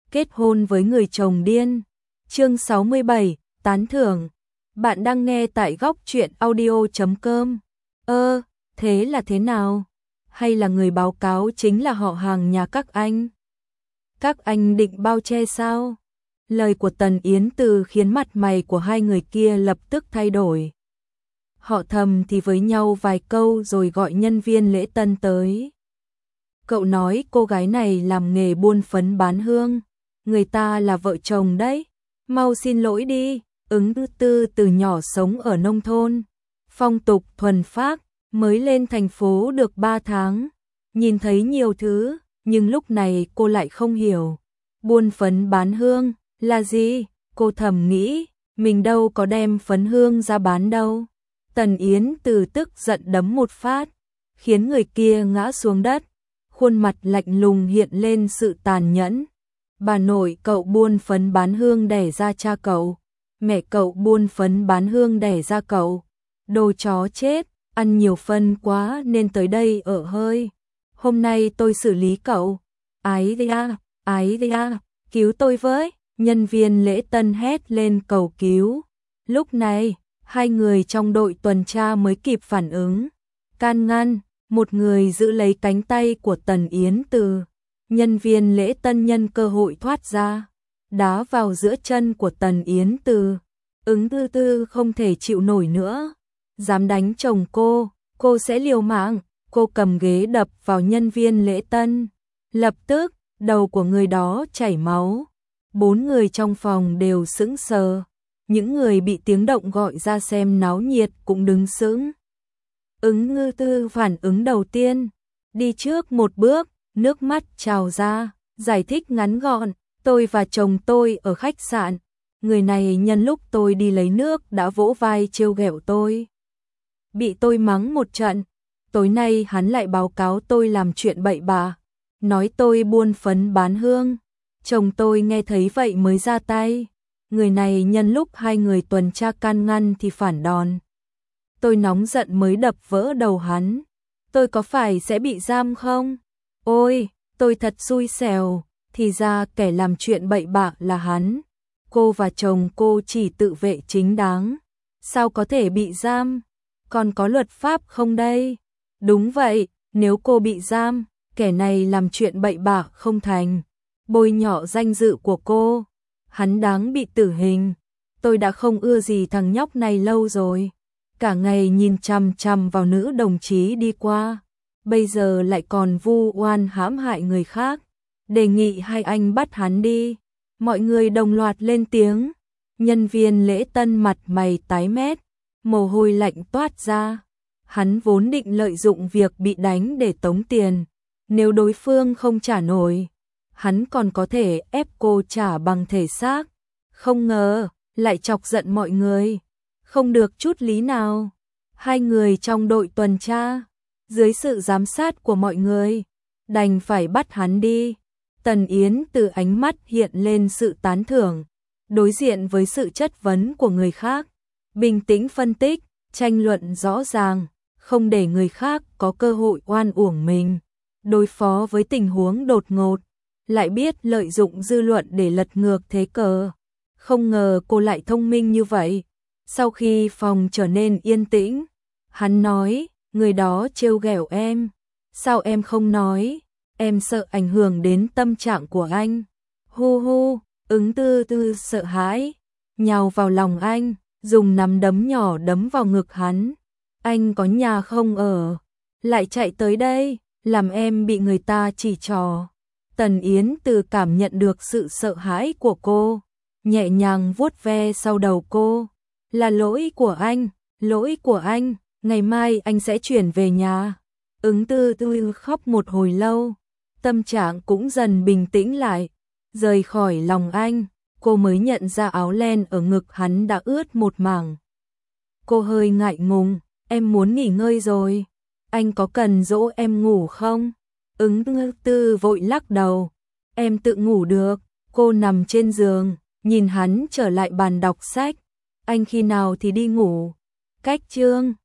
kết hôn với người chồng điên. Chương 67, tán thưởng. Bạn đang nghe tại góc truyện audio.com. Thế là thế nào? Hay là người báo cáo chính là họ hàng nhà các anh? Các anh định bao che sao? Lời của Tần Yến Từ khiến mặt mày của hai người kia lập tức thay đổi. Họ thầm thì với nhau vài câu rồi gọi nhân viên lễ tân tới. Cậu nói cô gái này làm nghề buôn phấn bán hương, người ta là vợ chồng đấy, mau xin lỗi đi. Ứng Tư từ nhỏ sống ở nông thôn, phong tục thuần phác, mới lên thành phố được 3 tháng, nhìn thấy nhiều thứ, nhưng lúc này cô lại không hiểu. Buôn phấn bán hương là gì? Cô thầm nghĩ, mình đâu có đem phấn hương ra bán đâu. Tần Yến Từ tức giận đấm một phát, khiến người kia ngã xuống đất, khuôn mặt lạnh lùng hiện lên sự tàn nhẫn. Bà nội cậu buôn phấn bán hương đẻ ra cha cậu, mẹ cậu buôn phấn bán hương đẻ ra cậu. Đồ chó chết, ăn nhiều phân quá nên tới đây ở hơi. Hôm nay tôi xử lý cậu. Ái da, cứu tôi với. Nhân viên lễ tân hét lên cầu cứu. Lúc này, hai người trong đội tuần tra mới kịp phản ứng. Can ngăn, một người giữ lấy cánh tay của Tần Yến Từ. Nhân viên lễ tân nhân cơ hội thoát ra, đá vào giữa chân của Tần Yến Từ. Ứng Tư không thể chịu nổi nữa. Dám đánh chồng cô sẽ liều mạng. Cô cầm ghế đập vào nhân viên lễ tân. Lập tức, đầu của người đó chảy máu. 4 người trong phòng đều sững sờ. Những người bị tiếng động gọi ra xem náo nhiệt cũng đứng sững. Ứng Tư phản ứng đầu tiên, đi trước một bước, nước mắt trào ra, giải thích ngắn gọn, tôi và chồng tôi ở khách sạn. Người này nhân lúc tôi đi lấy nước đã vỗ vai trêu ghẹo tôi. Bị tôi mắng một trận, tối nay hắn lại báo cáo tôi làm chuyện bậy bạ, nói tôi buôn phấn bán hương. Chồng tôi nghe thấy vậy mới ra tay. Người này nhân lúc hai người tuần tra can ngăn thì phản đòn. Tôi nóng giận mới đập vỡ đầu hắn. Tôi có phải sẽ bị giam không? Ôi, tôi thật xui xẻo, thì ra kẻ làm chuyện bậy bạ là hắn. Cô và chồng cô chỉ tự vệ chính đáng, sao có thể bị giam? Còn có luật pháp không đây? Đúng vậy, nếu cô bị giam, kẻ này làm chuyện bậy bạ không thành, bôi nhọ danh dự của cô, hắn đáng bị tử hình. Tôi đã không ưa gì thằng nhóc này lâu rồi, cả ngày nhìn chằm chằm vào nữ đồng chí đi qua, bây giờ lại còn vu oan hãm hại người khác. Đề nghị hai anh bắt hắn đi. Mọi người đồng loạt lên tiếng. Nhân viên lễ tân mặt mày tái mét, mồ hôi lạnh toát ra. Hắn vốn định lợi dụng việc bị đánh để tống tiền, nếu đối phương không trả nổi, hắn còn có thể ép cô trả bằng thể xác. Không ngờ lại chọc giận mọi người, không được chút lý nào. Hai người trong đội tuần tra, dưới sự giám sát của mọi người, đành phải bắt hắn đi. Tần Yến Từ ánh mắt hiện lên sự tán thưởng, đối diện với sự chất vấn của người khác, bình tĩnh phân tích, tranh luận rõ ràng, không để người khác có cơ hội oan uổng mình. Đối phó với tình huống đột ngột, lại biết lợi dụng dư luận để lật ngược thế cờ. Không ngờ cô lại thông minh như vậy. Sau khi phòng trở nên yên tĩnh, hắn nói, người đó trêu ghẹo em. Sao em không nói? Em sợ ảnh hưởng đến tâm trạng của anh. Hu, Ứng Tư sợ hãi, nhào vào lòng anh, dùng nắm đấm nhỏ đấm vào ngực hắn. Anh có nhà không ở, lại chạy tới đây, làm em bị người ta chỉ trỏ. Tần Yến Từ cảm nhận được sự sợ hãi của cô, nhẹ nhàng vuốt ve sau đầu cô. Là lỗi của anh, ngày mai anh sẽ chuyển về nhà. Ứng Tư khóc một hồi lâu, tâm trạng cũng dần bình tĩnh lại. Rời khỏi lòng anh, cô mới nhận ra áo len ở ngực hắn đã ướt một mảng. Cô hơi ngại ngùng, em muốn nghỉ ngơi rồi, anh có cần dỗ em ngủ không? Ứng Tư vội lắc đầu, em tự ngủ được. Cô nằm trên giường, nhìn hắn trở lại bàn đọc sách. Anh khi nào thì đi ngủ? Cách chương